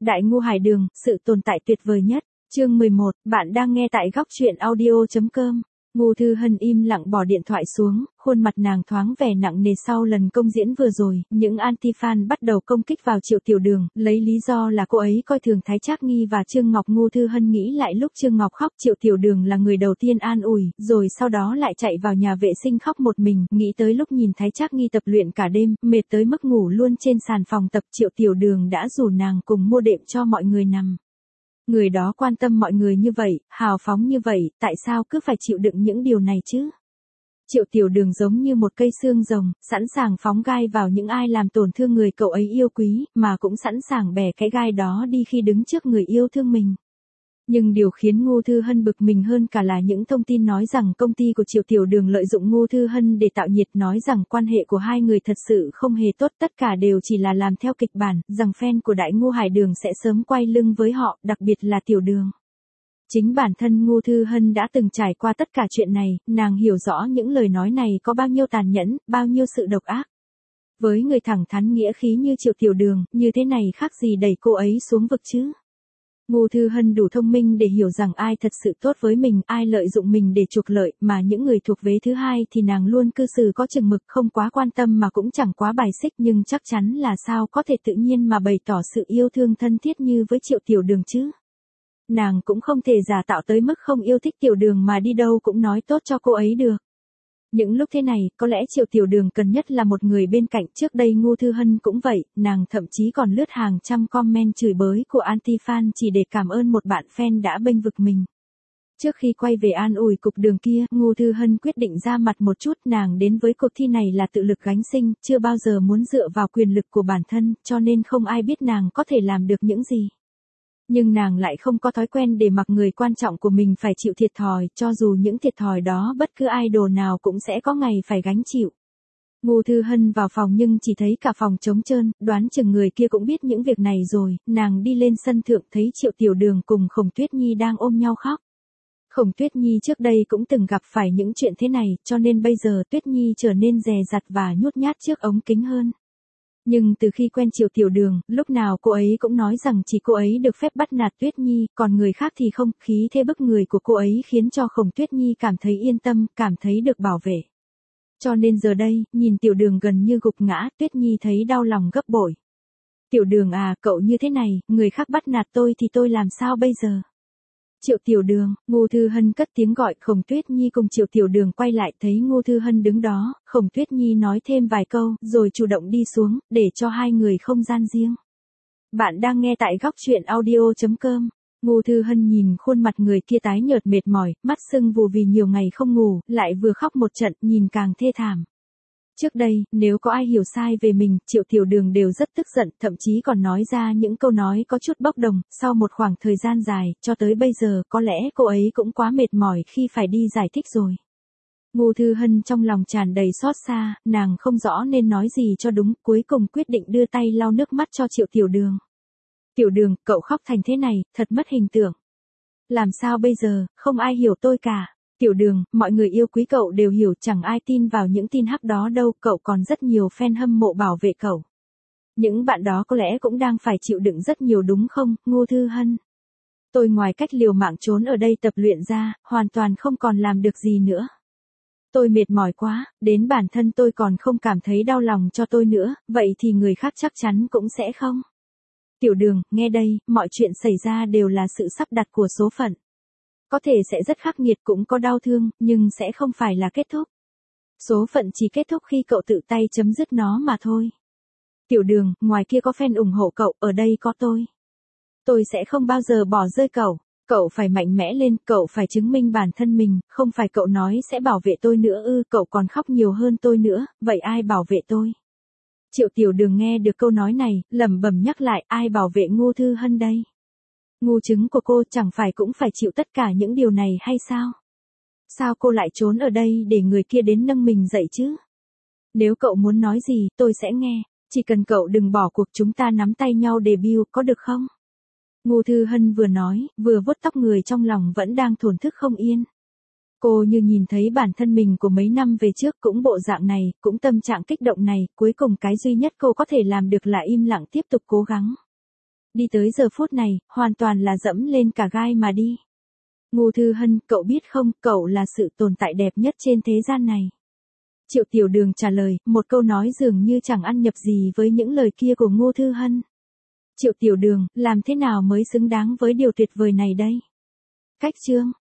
Đại Ngô Hải Đường, sự tồn tại tuyệt vời nhất. Chương 11, bạn đang nghe tại góc truyện audio.com. Ngô Thư Hân im lặng bỏ điện thoại xuống, khuôn mặt nàng thoáng vẻ nặng nề sau lần công diễn vừa rồi, những anti-fan bắt đầu công kích vào Triệu Tiểu Đường, lấy lý do là cô ấy coi thường Thái Trác Nghi và Trương Ngọc. Ngô Thư Hân nghĩ lại lúc Trương Ngọc khóc, Triệu Tiểu Đường là người đầu tiên an ủi, rồi sau đó lại chạy vào nhà vệ sinh khóc một mình, nghĩ tới lúc nhìn Thái Trác Nghi tập luyện cả đêm, mệt tới mức ngủ luôn trên sàn phòng tập, Triệu Tiểu Đường đã rủ nàng cùng mua đệm cho mọi người nằm. Người đó quan tâm mọi người như vậy, hào phóng như vậy, tại sao cứ phải chịu đựng những điều này chứ? Triệu Tiểu Đường giống như một cây xương rồng, sẵn sàng phóng gai vào những ai làm tổn thương người cậu ấy yêu quý, mà cũng sẵn sàng bẻ cái gai đó đi khi đứng trước người yêu thương mình. Nhưng điều khiến Ngô Thư Hân bực mình hơn cả là những thông tin nói rằng công ty của Triệu Tiểu Đường lợi dụng Ngô Thư Hân để tạo nhiệt, nói rằng quan hệ của hai người thật sự không hề tốt, tất cả đều chỉ là làm theo kịch bản, rằng fan của Đại Ngô Hải Đường sẽ sớm quay lưng với họ, đặc biệt là Tiểu Đường. Chính bản thân Ngô Thư Hân đã từng trải qua tất cả chuyện này, nàng hiểu rõ những lời nói này có bao nhiêu tàn nhẫn, bao nhiêu sự độc ác. Với người thẳng thắn nghĩa khí như Triệu Tiểu Đường, như thế này khác gì đẩy cô ấy xuống vực chứ? Ngô Thư Hân đủ thông minh để hiểu rằng ai thật sự tốt với mình, ai lợi dụng mình để trục lợi, mà những người thuộc vế thứ hai thì nàng luôn cư xử có chừng mực, không quá quan tâm mà cũng chẳng quá bài xích, nhưng chắc chắn là sao có thể tự nhiên mà bày tỏ sự yêu thương thân thiết như với Triệu Tiểu Đường chứ. Nàng cũng không thể giả tạo tới mức không yêu thích Tiểu Đường mà đi đâu cũng nói tốt cho cô ấy được. Những lúc thế này, có lẽ Triệu Tiểu Đường cần nhất là một người bên cạnh. Trước đây Ngô Thư Hân cũng vậy, nàng thậm chí còn lướt hàng trăm comment chửi bới của anti-fan chỉ để cảm ơn một bạn fan đã bênh vực mình. Trước khi quay về an ủi cục đường kia, Ngô Thư Hân quyết định ra mặt một chút, nàng đến với cuộc thi này là tự lực gánh sinh, chưa bao giờ muốn dựa vào quyền lực của bản thân, cho nên không ai biết nàng có thể làm được những gì. Nhưng nàng lại không có thói quen để mặc người quan trọng của mình phải chịu thiệt thòi, cho dù những thiệt thòi đó bất cứ idol nào cũng sẽ có ngày phải gánh chịu. Ngô Thư Hân vào phòng nhưng chỉ thấy cả phòng trống trơn, đoán chừng người kia cũng biết những việc này rồi, nàng đi lên sân thượng thấy Triệu Tiểu Đường cùng Khổng Tuyết Nhi đang ôm nhau khóc. Khổng Tuyết Nhi trước đây cũng từng gặp phải những chuyện thế này, cho nên bây giờ Tuyết Nhi trở nên dè dặt và nhút nhát trước ống kính hơn. Nhưng từ khi quen Triệu Tiểu Đường, lúc nào cô ấy cũng nói rằng chỉ cô ấy được phép bắt nạt Tuyết Nhi, còn người khác thì không, khí thế bức người của cô ấy khiến cho Khổng Tuyết Nhi cảm thấy yên tâm, cảm thấy được bảo vệ. Cho nên giờ đây, nhìn Tiểu Đường gần như gục ngã, Tuyết Nhi thấy đau lòng gấp bội. Tiểu Đường à, cậu như thế này, người khác bắt nạt tôi thì tôi làm sao bây giờ? Triệu Tiểu Đường, Ngô Thư Hân cất tiếng gọi, Khổng Tuyết Nhi cùng Triệu Tiểu Đường quay lại thấy Ngô Thư Hân đứng đó, Khổng Tuyết Nhi nói thêm vài câu, rồi chủ động đi xuống, để cho hai người không gian riêng. Bạn đang nghe tại góc truyện audio.com. Ngô Thư Hân nhìn khuôn mặt người kia tái nhợt mệt mỏi, mắt sưng vù vì nhiều ngày không ngủ, lại vừa khóc một trận, nhìn càng thê thảm. Trước đây, nếu có ai hiểu sai về mình, Triệu Tiểu Đường đều rất tức giận, thậm chí còn nói ra những câu nói có chút bốc đồng, sau một khoảng thời gian dài, cho tới bây giờ, có lẽ cô ấy cũng quá mệt mỏi khi phải đi giải thích rồi. Ngô Thư Hân trong lòng tràn đầy xót xa, nàng không rõ nên nói gì cho đúng, cuối cùng quyết định đưa tay lau nước mắt cho Triệu Tiểu Đường. Tiểu Đường, cậu khóc thành thế này, thật mất hình tượng. Làm sao bây giờ, không ai hiểu tôi cả. Tiểu Đường, mọi người yêu quý cậu đều hiểu, chẳng ai tin vào những tin hắc đó đâu, cậu còn rất nhiều fan hâm mộ bảo vệ cậu. Những bạn đó có lẽ cũng đang phải chịu đựng rất nhiều đúng không, Ngô Thư Hân? Tôi ngoài cách liều mạng trốn ở đây tập luyện ra, hoàn toàn không còn làm được gì nữa. Tôi mệt mỏi quá, đến bản thân tôi còn không cảm thấy đau lòng cho tôi nữa, vậy thì người khác chắc chắn cũng sẽ không. Tiểu Đường, nghe đây, mọi chuyện xảy ra đều là sự sắp đặt của số phận. Có thể sẽ rất khắc nghiệt, cũng có đau thương, nhưng sẽ không phải là kết thúc. Số phận chỉ kết thúc khi cậu tự tay chấm dứt nó mà thôi. Tiểu Đường, ngoài kia có fan ủng hộ cậu, ở đây có tôi. Tôi sẽ không bao giờ bỏ rơi cậu. Cậu phải mạnh mẽ lên, cậu phải chứng minh bản thân mình, không phải cậu nói sẽ bảo vệ tôi nữa ư, cậu còn khóc nhiều hơn tôi nữa, vậy ai bảo vệ tôi? Triệu Tiểu Đường nghe được câu nói này, lẩm bẩm nhắc lại, ai bảo vệ Ngô Thư Hân đây? Ngu trứng của cô chẳng phải cũng phải chịu tất cả những điều này hay sao? Sao cô lại trốn ở đây để người kia đến nâng mình dậy chứ? Nếu cậu muốn nói gì, tôi sẽ nghe, chỉ cần cậu đừng bỏ cuộc, chúng ta nắm tay nhau debut, có được không? Ngô Thư Hân vừa nói, vừa vuốt tóc, người trong lòng vẫn đang thổn thức không yên. Cô như nhìn thấy bản thân mình của mấy năm về trước cũng bộ dạng này, cũng tâm trạng kích động này, cuối cùng cái duy nhất cô có thể làm được là im lặng tiếp tục cố gắng. Đi tới giờ phút này, hoàn toàn là dẫm lên cả gai mà đi. Ngô Thư Hân, cậu biết không, cậu là sự tồn tại đẹp nhất trên thế gian này. Triệu Tiểu Đường trả lời, một câu nói dường như chẳng ăn nhập gì với những lời kia của Ngô Thư Hân. Triệu Tiểu Đường, làm thế nào mới xứng đáng với điều tuyệt vời này đây? Cách chương